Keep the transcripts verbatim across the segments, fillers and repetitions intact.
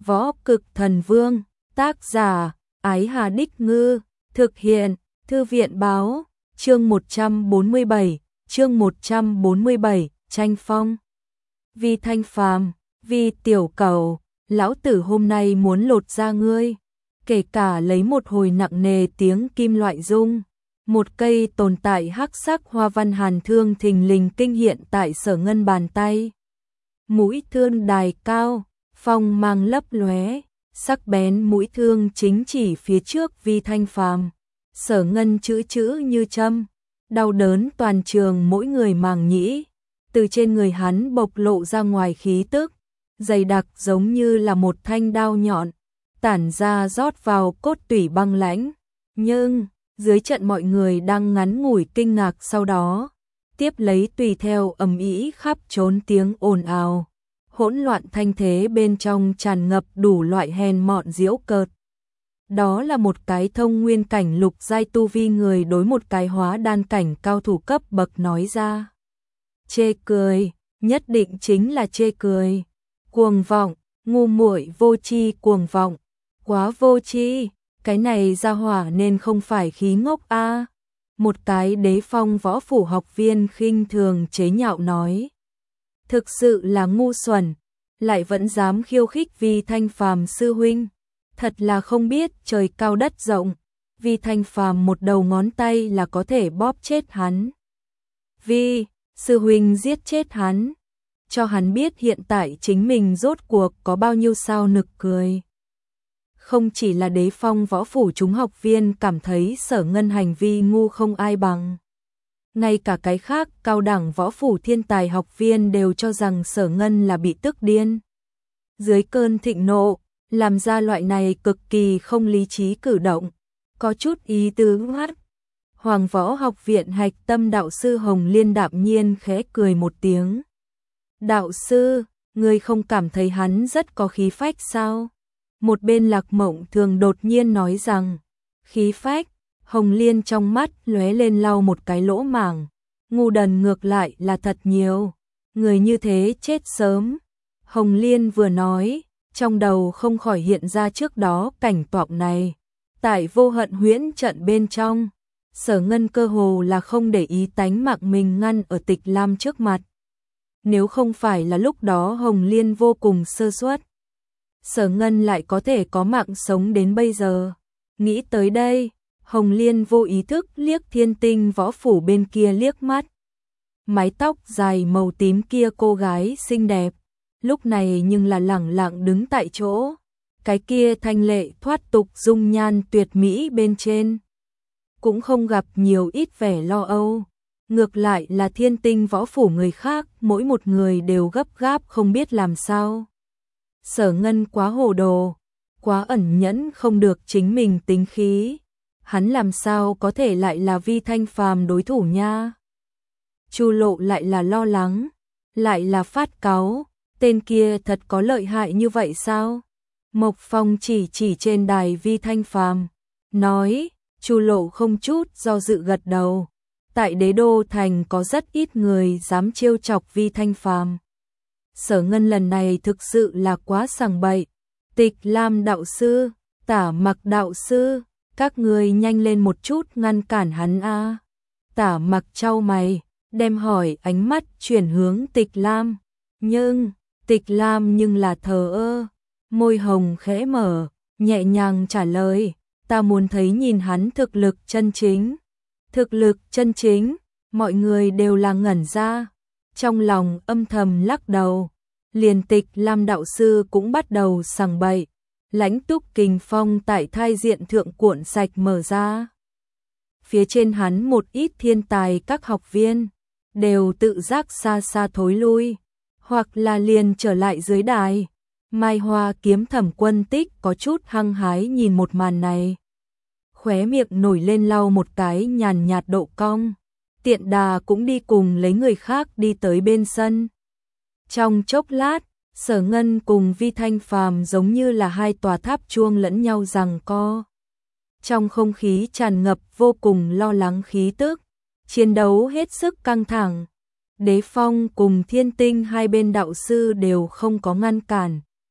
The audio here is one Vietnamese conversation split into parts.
Võ Cực Thần Vương, tác giả, Ái Hà Đích Ngư, thực hiện, Thư viện Báo, chương một trăm bốn mươi bảy, chương một trăm bốn mươi bảy, tranh phong. Vi Thanh Phàm, Vi tiểu cẩu, lão tử hôm nay muốn lột da ngươi, kể cả lấy một hồi nặng nề tiếng kim loại rung. Một cây tồn tại hắc sắc hoa văn hàn thương thình lình kinh hiện tại Sở Ngân bàn tay. Mũi thương đài cao, phong mang lấp lóe, sắc bén mũi thương chính chỉ phía trước Vi Thanh Phàm. Sở Ngân chữ chữ như châm, đau đớn toàn trường mỗi người màng nhĩ. Từ trên người hắn bộc lộ ra ngoài khí tức, dày đặc giống như là một thanh đao nhọn, tản ra rót vào cốt tủy băng lãnh. Nhưng dưới trận mọi người đang ngắn ngủi kinh ngạc, sau đó tiếp lấy tùy theo ầm ĩ khắp trốn tiếng ồn ào, hỗn loạn thanh thế bên trong tràn ngập đủ loại hèn mọn giễu cợt. Đó là một cái thông nguyên cảnh lục giai tu vi người đối một cái hóa đan cảnh cao thủ cấp bậc nói ra. Chê cười, nhất định chính là chê cười. Cuồng vọng, ngu muội vô tri, cuồng vọng, quá vô tri. Cái này ra hỏa nên không phải khí ngốc a. À. Một cái đế phong võ phủ học viên khinh thường chế nhạo nói. Thực sự là ngu xuẩn, lại vẫn dám khiêu khích Vi Thanh Phàm sư huynh. Thật là không biết trời cao đất rộng, Vi Thanh Phàm một đầu ngón tay là có thể bóp chết hắn. Vi, sư huynh giết chết hắn, cho hắn biết hiện tại chính mình rốt cuộc có bao nhiêu sao nực cười. Không chỉ là đế phong võ phủ chúng học viên cảm thấy Sở Ngân hành vi ngu không ai bằng. Ngay cả cái khác cao đẳng võ phủ thiên tài học viên đều cho rằng Sở Ngân là bị tức điên. Dưới cơn thịnh nộ, làm ra loại này cực kỳ không lý trí cử động, có chút ý tứ mắt. Hoàng Võ Học viện Hạch Tâm đạo sư Hồng Liên đạm nhiên khẽ cười một tiếng. Đạo sư, ngươi không cảm thấy hắn rất có khí phách sao? Một bên Lạc Mộng Thường đột nhiên nói rằng, khí phách. Hồng Liên trong mắt lóe lên lau một cái lỗ mảng, ngu đần ngược lại là thật nhiều, người như thế chết sớm. Hồng Liên vừa nói, trong đầu không khỏi hiện ra trước đó cảnh tượng này. Tại Vô Hận Huyễn trận bên trong, Sở Ngân cơ hồ là không để ý tánh mạng mình ngăn ở Tịch Lam trước mặt. Nếu không phải là lúc đó Hồng Liên vô cùng sơ suất, Sở Ngân lại có thể có mạng sống đến bây giờ. Nghĩ tới đây, Hồng Liên vô ý thức liếc Thiên Tinh võ phủ bên kia liếc mắt. Mái tóc dài màu tím kia cô gái xinh đẹp, lúc này nhưng là lẳng lặng đứng tại chỗ. Cái kia thanh lệ thoát tục dung nhan tuyệt mỹ bên trên, cũng không gặp nhiều ít vẻ lo âu. Ngược lại là Thiên Tinh võ phủ người khác, mỗi một người đều gấp gáp không biết làm sao. Sở Ngân quá hồ đồ, quá ẩn nhẫn không được chính mình tính khí. Hắn làm sao có thể lại là Vi Thanh Phàm đối thủ nha? Chu Lộ lại là lo lắng, lại là phát cáu, tên kia thật có lợi hại như vậy sao? Mộc Phong chỉ chỉ trên đài Vi Thanh Phàm, nói. Chu Lộ không chút do dự gật đầu. Tại Đế Đô thành có rất ít người dám trêu chọc Vi Thanh Phàm. Sở Ngân lần này thực sự là quá sằng bậy. Tịch Lam đạo sư, Tả Mặc đạo sư, các người nhanh lên một chút ngăn cản hắn a. Tả Mặc chau mày, đem hỏi ánh mắt chuyển hướng Tịch Lam. Nhưng, Tịch Lam nhưng là thờ ơ, môi hồng khẽ mở, nhẹ nhàng trả lời, ta muốn thấy nhìn hắn thực lực chân chính. Thực lực chân chính, mọi người đều là ngẩn ra, trong lòng âm thầm lắc đầu. Liền Tịch Lam đạo sư cũng bắt đầu sằng bậy. Lãnh túc kình phong tại thai diện thượng cuộn sạch mở ra. Phía trên hắn một ít thiên tài các học viên đều tự giác xa xa thối lui, hoặc là liền trở lại dưới đài. Mai Hoa Kiếm Thẩm Quân Tích có chút hăng hái nhìn một màn này, khóe miệng nổi lên lau một cái nhàn nhạt độ cong. Tiện Đà cũng đi cùng lấy người khác đi tới bên sân. Trong chốc lát, Sở Ngân cùng Vi Thanh Phàm giống như là hai tòa tháp chuông lẫn nhau giằng co. Trong không khí tràn ngập vô cùng lo lắng khí tức, chiến đấu hết sức căng thẳng. Đế Phong cùng Thiên Tinh hai bên đạo sư đều không có ngăn cản.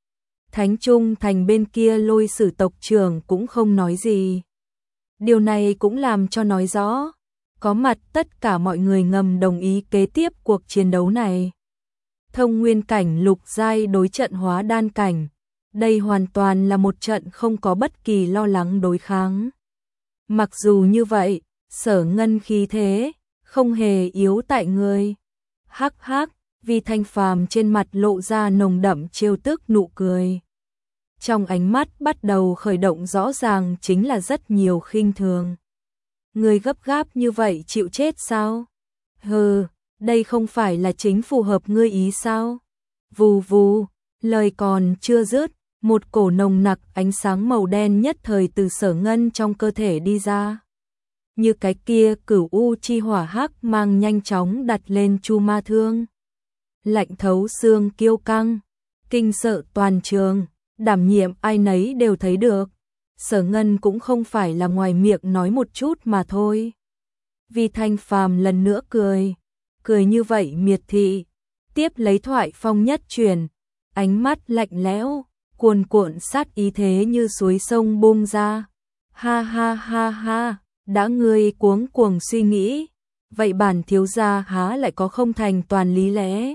Thánh Trung Thành bên kia Lôi Sử tộc trưởng cũng không nói gì. Điều này cũng làm cho nói rõ, có mặt tất cả mọi người ngầm đồng ý kế tiếp cuộc chiến đấu này. Thông nguyên cảnh lục giai đối trận hóa đan cảnh, đây hoàn toàn là một trận không có bất kỳ lo lắng đối kháng. Mặc dù như vậy, Sở Ngân khí thế không hề yếu tại người. Hắc hắc, Vi Thanh Phàm trên mặt lộ ra nồng đậm trêu tức nụ cười. Trong ánh mắt bắt đầu khởi động rõ ràng chính là rất nhiều khinh thường. Người gấp gáp như vậy chịu chết sao? Hừ, đây không phải là chính phù hợp ngươi ý sao? Vù vù, lời còn chưa dứt, một cổ nồng nặc ánh sáng màu đen nhất thời từ Sở Ngân trong cơ thể đi ra. Như cái kia cửu u chi hỏa hắc mang nhanh chóng đặt lên Chu Ma Thương. Lạnh thấu xương kiêu căng, kinh sợ toàn trường, đảm nhiệm ai nấy đều thấy được. Sở Ngân cũng không phải là ngoài miệng nói một chút mà thôi. Vi Thanh Phàm lần nữa cười, cười như vậy miệt thị, tiếp lấy thoại phong nhất truyền, ánh mắt lạnh lẽo, cuồn cuộn sát ý thế như suối sông bung ra. Ha ha ha ha, đã ngươi cuống cuồng suy nghĩ, vậy bản thiếu gia há lại có không thành toàn lý lẽ.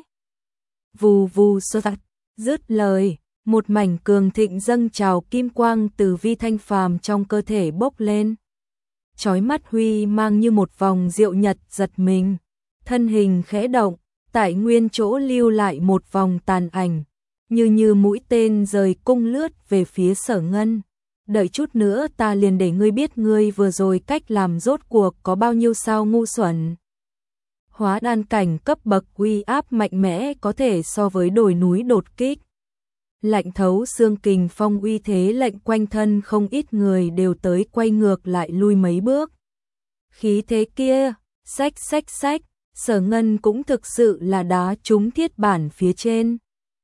Vù vù sơ tạt, dứt lời, một mảnh cường thịnh dâng trào kim quang từ Vi Thanh Phàm trong cơ thể bốc lên. Chói mắt huy mang như một vòng diệu nhật giật mình, thân hình khẽ động, tại nguyên chỗ lưu lại một vòng tàn ảnh, như như mũi tên rời cung lướt về phía Sở Ngân. Đợi chút nữa ta liền để ngươi biết ngươi vừa rồi cách làm rốt cuộc có bao nhiêu sao ngu xuẩn. Hóa đan cảnh cấp bậc uy áp mạnh mẽ có thể so với đồi núi đột kích. Lạnh thấu xương kình phong uy thế lệnh quanh thân không ít người đều tới quay ngược lại lui mấy bước. Khí thế kia, xách xách xách, Sở Ngân cũng thực sự là đá trúng thiết bản phía trên.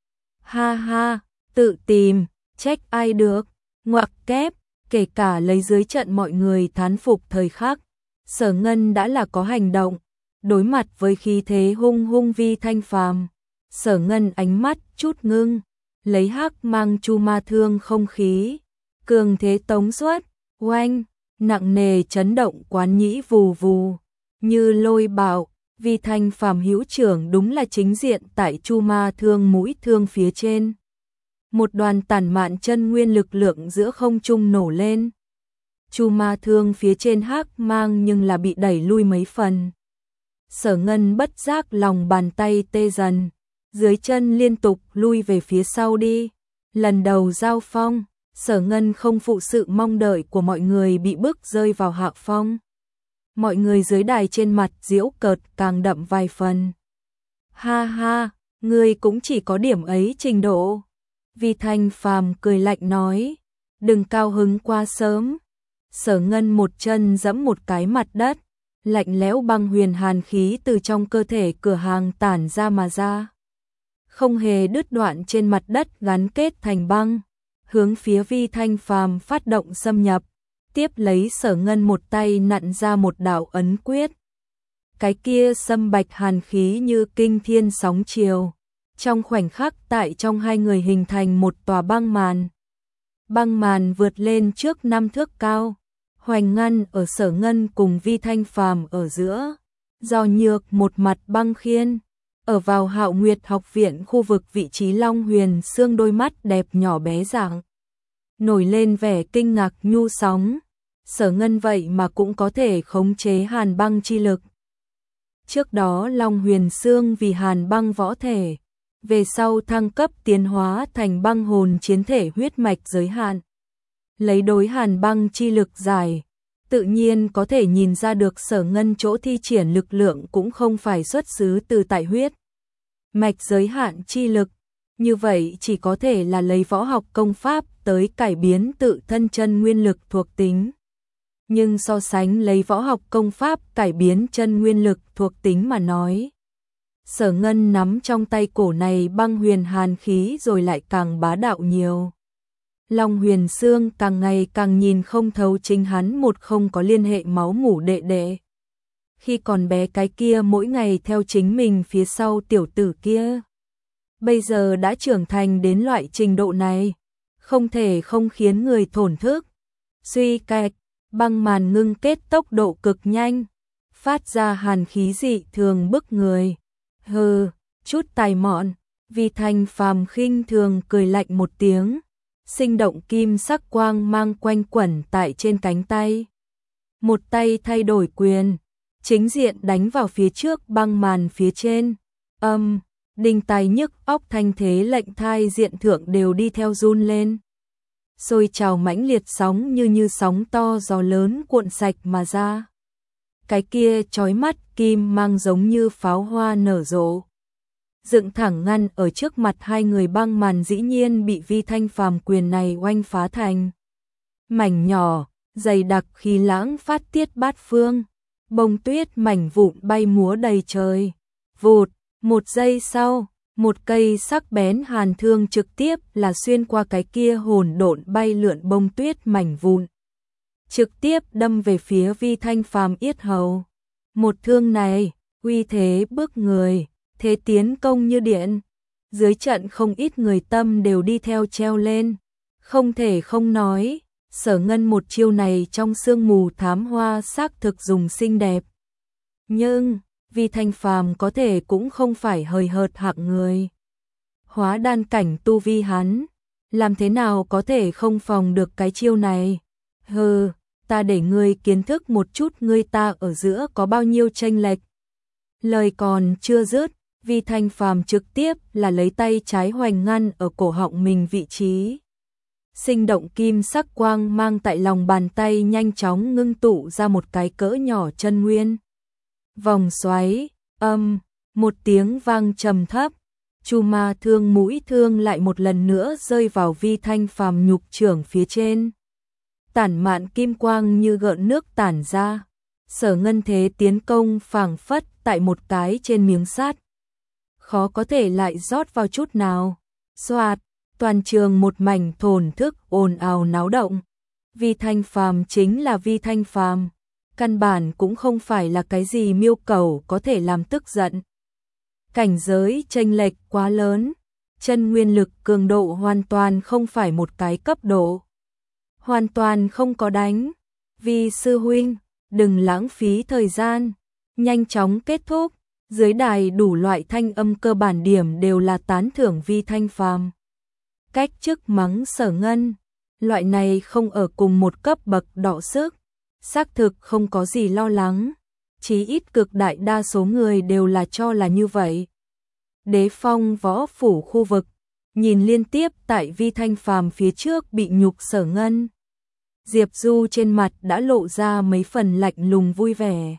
Ha ha, tự tìm, trách ai được, ngoặc kép, kể cả lấy dưới trận mọi người thán phục thời khắc. Sở Ngân đã là có hành động, đối mặt với khí thế hung hung Vi Thanh Phàm. Sở Ngân ánh mắt chút ngưng, lấy hắc mang Chu Ma Thương không khí, cường thế tống xuất, oanh, nặng nề chấn động quán nhĩ vù vù, như lôi bạo. Vi Thanh Phàm hữu trưởng đúng là chính diện tại Chu Ma Thương mũi thương phía trên. Một đoàn tản mạn chân nguyên lực lượng giữa không trung nổ lên. Chu Ma Thương phía trên hắc mang nhưng là bị đẩy lui mấy phần. Sở Ngân bất giác lòng bàn tay tê dần, dưới chân liên tục lui về phía sau đi. Lần đầu giao phong, Sở Ngân không phụ sự mong đợi của mọi người bị bức rơi vào hạ phong. Mọi người dưới đài trên mặt giễu cợt càng đậm vài phần. Ha ha, ngươi cũng chỉ có điểm ấy trình độ. Vi Thanh Phàm cười lạnh nói, đừng cao hứng quá sớm. Sở Ngân một chân giẫm một cái mặt đất, lạnh lẽo băng huyền hàn khí từ trong cơ thể cửa hàng tản ra mà ra. Không hề đứt đoạn trên mặt đất gắn kết thành băng, hướng phía Vi Thanh Phàm phát động xâm nhập. Tiếp lấy Sở Ngân một tay nặn ra một đạo ấn quyết. Cái kia xâm bạch hàn khí như kinh thiên sóng chiều. Trong khoảnh khắc tại trong hai người hình thành một tòa băng màn. Băng màn vượt lên trước năm thước cao, hoành ngăn ở Sở Ngân cùng Vi Thanh Phàm ở giữa. Do nhược một mặt băng khiên, ở vào Hạo Nguyệt học viện khu vực vị trí Long Huyền Xương đôi mắt đẹp nhỏ bé dạng. Nổi lên vẻ kinh ngạc nhu sóng. Sở Ngân vậy mà cũng có thể khống chế hàn băng chi lực. Trước đó Long Huyền Xương vì hàn băng võ thể, về sau thăng cấp tiến hóa thành băng hồn chiến thể huyết mạch giới hạn. Lấy đối hàn băng chi lực giải, tự nhiên có thể nhìn ra được Sở Ngân chỗ thi triển lực lượng cũng không phải xuất xứ từ tại huyết mạch giới hạn chi lực. Như vậy chỉ có thể là lấy võ học công pháp tới cải biến tự thân chân nguyên lực thuộc tính. Nhưng so sánh lấy võ học công pháp cải biến chân nguyên lực thuộc tính mà nói, Sở Ngân nắm trong tay cổ này băng huyền hàn khí rồi lại càng bá đạo nhiều. Long Huyền Xương càng ngày càng nhìn không thấu chính hắn một không có liên hệ máu mủ đệ đệ. Khi còn bé cái kia mỗi ngày theo chính mình phía sau tiểu tử kia, bây giờ đã trưởng thành đến loại trình độ này, không thể không khiến người thổn thức. Suy kẹt, băng màn ngưng kết tốc độ cực nhanh, phát ra hàn khí dị thường bức người. Hừ, chút tài mọn, Vi Thanh Phàm khinh thường cười lạnh một tiếng, sinh động kim sắc quang mang quanh quẩn tại trên cánh tay. Một tay thay đổi quyền, chính diện đánh vào phía trước băng màn phía trên. Âm, đinh tai nhức óc thanh thế lệnh thai diện thượng đều đi theo run lên. Sôi trào mãnh liệt sóng như như sóng to gió lớn cuộn sạch mà ra. Cái kia chói mắt kim mang giống như pháo hoa nở rộ, dựng thẳng ngăn ở trước mặt hai người, băng màn dĩ nhiên bị Vi Thanh Phàm quyền này oanh phá thành mảnh nhỏ, dày đặc khí lãng phát tiết bát phương, bông tuyết mảnh vụn bay múa đầy trời. Vụt, một giây sau, một cây sắc bén hàn thương trực tiếp là xuyên qua cái kia hỗn độn bay lượn bông tuyết mảnh vụn, trực tiếp đâm về phía Vi Thanh Phàm yết hầu. Một thương này, uy thế bức người, thế tiến công như điện. Dưới trận không ít người tâm đều đi theo treo lên. Không thể không nói, Sở Ngân một chiêu này trong sương mù thám hoa xác thực dùng xinh đẹp. Nhưng, Vi Thanh Phàm có thể cũng không phải hời hợt hạng người. Hóa đan cảnh tu vi hắn, làm thế nào có thể không phòng được cái chiêu này? Hừ, ta để ngươi kiến thức một chút ngươi ta ở giữa có bao nhiêu chênh lệch. Lời còn chưa dứt, Vi Thanh Phàm trực tiếp là lấy tay trái hoành ngăn ở cổ họng mình vị trí. Sinh động kim sắc quang mang tại lòng bàn tay nhanh chóng ngưng tụ ra một cái cỡ nhỏ chân nguyên. Vòng xoáy, âm, một tiếng vang trầm thấp, Chu Ma thương mũi thương lại một lần nữa rơi vào Vi Thanh Phàm nhục trưởng phía trên. Tản mạn kim quang như gợn nước tản ra, Sở Ngân thế tiến công phảng phất tại một cái trên miếng sắt, khó có thể lại rót vào chút nào. Xoạt, toàn trường một mảnh thổn thức ồn ào náo động. Vi Thanh Phàm chính là Vi Thanh Phàm, căn bản cũng không phải là cái gì miêu cầu có thể làm tức giận. Cảnh giới chênh lệch quá lớn, chân nguyên lực cường độ hoàn toàn không phải một cái cấp độ. Hoàn toàn không có đánh. Vi sư huynh, đừng lãng phí thời gian, nhanh chóng kết thúc. Dưới đài đủ loại thanh âm cơ bản điểm đều là tán thưởng Vi Thanh Phàm. Cách chức mắng Sở Ngân, loại này không ở cùng một cấp bậc đọ sức, xác thực không có gì lo lắng, chí ít cực đại đa số người đều là cho là như vậy. Đế Phong võ phủ khu vực, nhìn liên tiếp tại Vi Thanh Phàm phía trước bị nhục Sở Ngân, Diệp Du trên mặt đã lộ ra mấy phần lạnh lùng vui vẻ.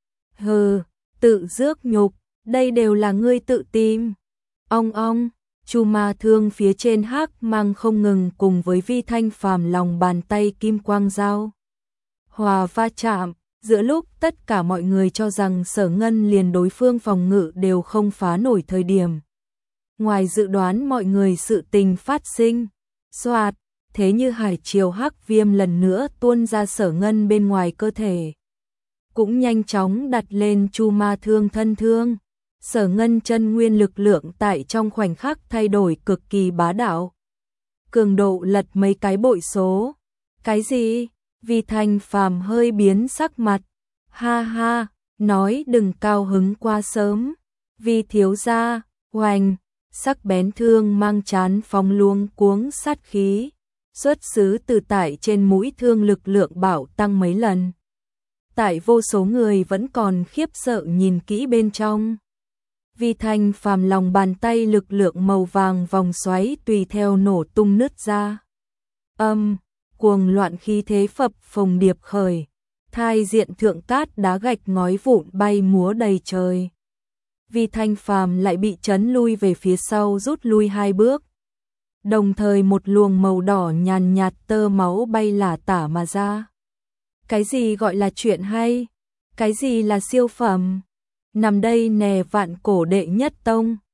Hừ, tự rước nhục, đây đều là ngươi tự tìm. Ong ong, Chu Ma thương phía trên hắc mang không ngừng cùng với Vi Thanh Phàm lòng bàn tay kim quang giao hòa va chạm, giữa lúc tất cả mọi người cho rằng Sở Ngân liền đối phương phòng ngự đều không phá nổi thời điểm. Ngoài dự đoán mọi người sự tình phát sinh, xoạt, thế như hải triều hắc viêm lần nữa tuôn ra Sở Ngân bên ngoài cơ thể, cũng nhanh chóng đặt lên Chu Ma thương thân thương. Sở Ngân chân nguyên lực lượng tại trong khoảnh khắc thay đổi cực kỳ bá đạo, cường độ lật mấy cái bội số. Cái gì? Vi Thanh Phàm hơi biến sắc mặt. Ha ha, nói đừng cao hứng quá sớm. Vi thiếu gia, hoành, sắc bén thương mang chán phóng luống cuống sát khí, xuất xứ từ tại trên mũi thương lực lượng bảo tăng mấy lần. Tại vô số người vẫn còn khiếp sợ nhìn kỹ bên trong. Vi Thanh Phàm lòng bàn tay lực lượng màu vàng vòng xoáy tùy theo nổ tung nứt ra. Âm, cuồng loạn khí thế phập phồng điệp khởi, thai diện thượng cát đá gạch ngói vụn bay múa đầy trời. Vi Thanh Phàm lại bị chấn lui về phía sau, rút lui hai bước. Đồng thời một luồng màu đỏ nhàn nhạt tơ máu bay lả tả mà ra. Cái gì gọi là chuyện hay? Cái gì là siêu phẩm? Nằm đây nè vạn cổ đệ nhất tông.